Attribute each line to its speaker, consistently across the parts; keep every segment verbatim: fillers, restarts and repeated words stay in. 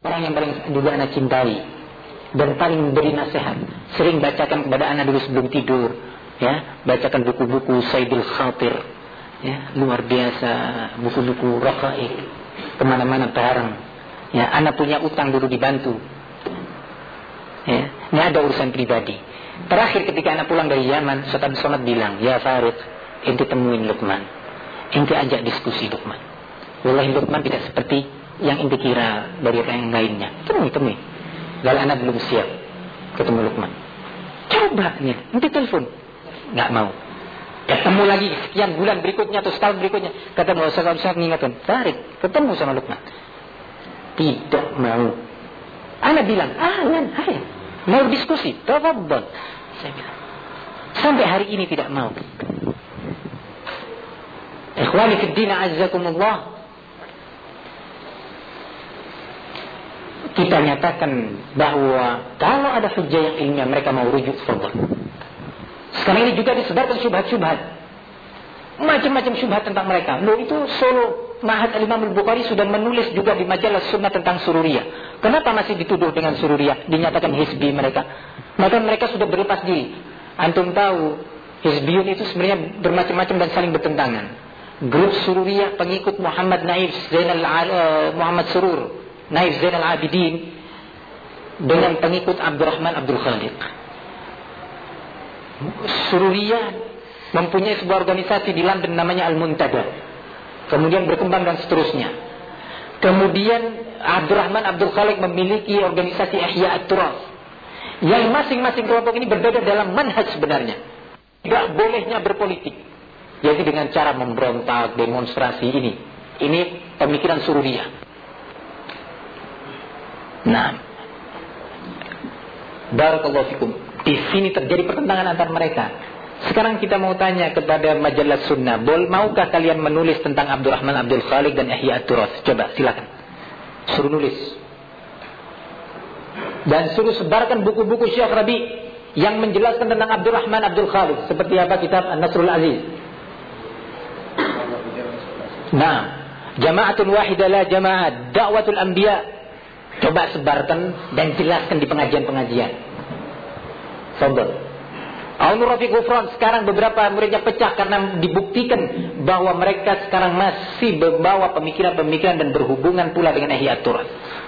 Speaker 1: orang yang paling juga anak cintai dan paling memberi nasihat. Sering bacakan kepada anak dulu sebelum tidur, ya, bacakan buku-buku Saidul Khatir, ya, luar biasa, buku-buku Raqaiq, kemana-mana bareng. Ya, anak punya utang dulu dibantu. Ya, ini ada urusan pribadi. Terakhir ketika anak pulang dari Yaman, Ustaz Abdul Somad bilang, ya Farid, ente temuin Luqman, ente ajak diskusi Luqman. Wallahi Luqman tidak seperti yang ente kira dari yang lainnya. Temui, temui. Kalau anak belum siap ketemu Luqman, coba nih, ente telepon, nggak mau. Ketemu lagi sekian bulan berikutnya atau setahun berikutnya, kata mau Ustaz Abdul Somad mengingatkan, Farid, ketemu sama Luqman. Tidak mau. Anak bilang, ah, nan, ayo, mau diskusi, tafadhal. Saya bilang, sampai hari ini tidak mau. Ikhwani fid din, azzakumullah. Kita nyatakan bahwa kalau ada hujjah yang ilmiah mereka mau rujuk, tafadhal. Sekarang ini juga disebarkan syubhat-syubhat, macam-macam syubhat tentang mereka. Loh, itu Solo Ma'had Al-Imam Al-Bukhari sudah menulis juga di majalah Sunnah tentang sururiyah. Kenapa masih dituduh dengan sururiyah? Dinyatakan hizbi mereka. Maka mereka sudah berlepas diri. Antum tahu, hizbiyun itu sebenarnya bermacam-macam dan saling bertentangan. Grup sururiyah pengikut Muhammad Naif Zainal uh, Muhammad Surur, Naif Zainal Abidin, dengan pengikut Abdurrahman Abdul Khaliq. Sururiyah mempunyai sebuah organisasi di London namanya Al-Muntada. Kemudian berkembang dan seterusnya. Kemudian Abdurrahman Abdul Khaliq memiliki organisasi Ihya At-Turath. Yang masing-masing kelompok ini berbeda dalam manhaj sebenarnya. Tidak bolehnya berpolitik, yaitu dengan cara memberontak, demonstrasi ini. Ini pemikiran sururiyah. Nah, barakallahu fikum. Di sini terjadi pertentangan antar mereka. Sekarang kita mau tanya kepada majalah Sunnah, bol maukah kalian menulis tentang Abdurrahman Abdul Khaliq dan Ihya At-Turath? Coba silakan, suruh nulis dan suruh sebarkan buku-buku Syekh Rabi yang menjelaskan tentang Abdurrahman Abdul Khaliq, seperti apa kitab An-Nasrul Aziz. Nah, Jama'atun Wahidah La Jama'at, Da'watul Anbiya. Coba sebarkan dan jelaskan di pengajian-pengajian. Sobat Al-Nur Rafiq Ghufran, sekarang beberapa muridnya pecah karena dibuktikan bahwa mereka sekarang masih membawa pemikiran-pemikiran dan berhubungan pula dengan Ihya At-Turath.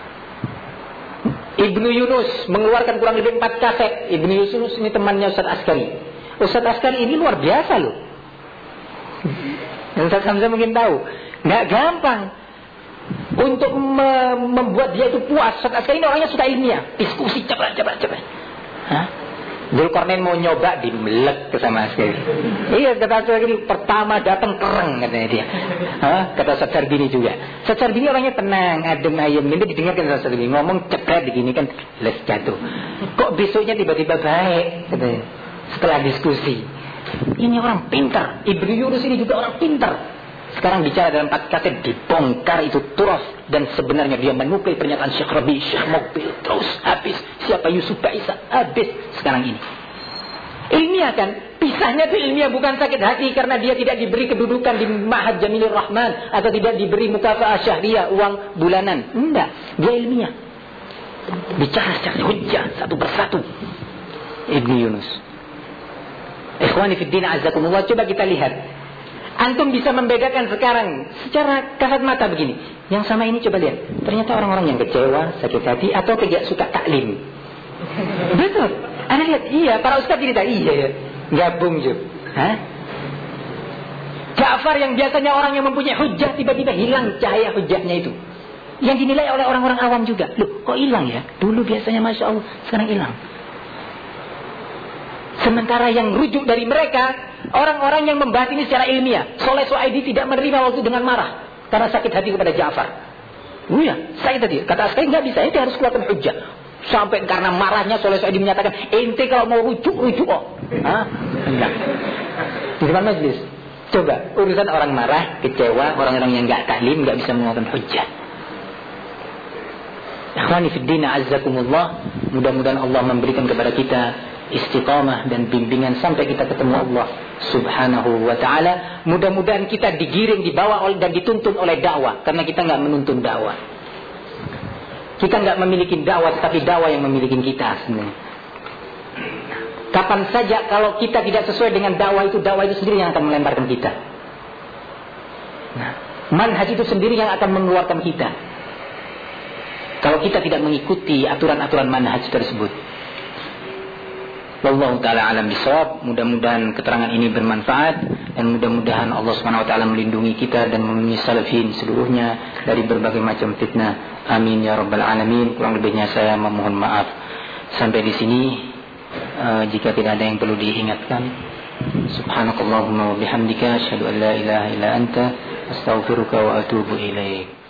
Speaker 1: Ibnu Yunus mengeluarkan kurang lebih empat kaset. Ibnu Yunus ini temannya Ustaz Askari. Ustaz Askari ini luar biasa loh. Ustaz Hamzah mungkin tahu. Nggak gampang untuk me- membuat dia itu puas. Ustaz Askari ini orangnya suka ilmiah, diskusi cepat cepat cepat. Hah? Dzulkarnain mau nyoba dimelek ke sama Askari. Iya, kata Askari pertama datang kereng katanya dia. Hah? Kata Ustaz Sarbini juga. Ustaz Sarbini orangnya tenang, adem ayem. Ini didengarkan Ustaz Sarbini ngomong cepet begini kan, les jatuh. Kok besoknya tiba-tiba baik katanya. Setelah diskusi. Ini orang pintar. Ibnu Yunus ini juga orang pintar. Sekarang bicara dalam empat kaset dibongkar itu Turath, dan sebenarnya dia menukil pernyataan Syekh Rabi, Syekh Muqbil, terus habis. Siapa Yusuf Baisa, habis sekarang ini. Ilmiah kan? Pisahnya itu ilmiah, bukan sakit hati karena dia tidak diberi kedudukan di Ma'had Jamilur Rahman atau tidak diberi mukafa'ah syahriyah, uang bulanan. Enggak, dia ilmiah. Bicara secara hujjah satu persatu. Ibnu Yunus. Ikhwani fid din, azzakumullah, coba kita lihat. Antum bisa membedakan sekarang secara kasat mata begini. Yang sama ini coba lihat. Ternyata orang-orang yang kecewa, sakit hati, atau tidak suka taklim. Betul. Anda lihat, iya, para ustaz cerita, iya ya. Gabung juga. Hah? Ja'far yang biasanya orang yang mempunyai hujjah, tiba-tiba hilang cahaya hujjahnya itu. Yang dinilai oleh orang-orang awam juga. Loh, kok hilang ya? Dulu biasanya Masya Allah, sekarang hilang. Sementara yang rujuk dari mereka, orang-orang yang membahas ini secara ilmiah. Soleh Suaidi tidak menerima waktu dengan marah karena sakit hati kepada Ja'far. Oh ya, saya tadi kata saya nggak bisa, ente harus keluarkan hujjah. Sampai karena marahnya Soleh Suaidi menyatakan, ente kalau mau rujuk rujuk oh. Hah? Enggak. Di depan majlis. Coba urusan orang marah, kecewa, orang-orang yang nggak taklim, nggak bisa mengeluarkan hujjah. Ikhwani fid din, azzakumullah. Mudah-mudahan Allah memberikan kepada kita istiqamah dan bimbingan sampai kita ketemu Allah subhanahu wa ta'ala. Mudah-mudahan kita digiring, dibawa oleh dan dituntun oleh dakwah, karena kita nggak menuntun dakwah. Kita nggak memiliki dakwah, tetapi dakwah yang memiliki kita sebenarnya. Kapan saja kalau kita tidak sesuai dengan dakwah itu, dakwah itu sendiri yang akan melemparkan kita. Nah, manhaj itu sendiri yang akan mengeluarkan kita. Kalau kita tidak mengikuti aturan-aturan manhaj tersebut. Wallahu ta'ala alam bisawab. Mudah-mudahan keterangan ini bermanfaat, dan mudah-mudahan Allah subhanahu wa ta'ala melindungi kita dan melindungi salafin seluruhnya dari berbagai macam fitnah. Amin ya rabbal alamin. Kurang lebihnya saya memohon maaf. Sampai di sini. Uh, jika tidak ada yang perlu diingatkan, subhanakallahumma wa bihamdika asyhadu an la ilaha illa anta astaghfiruka wa atubu ilaik.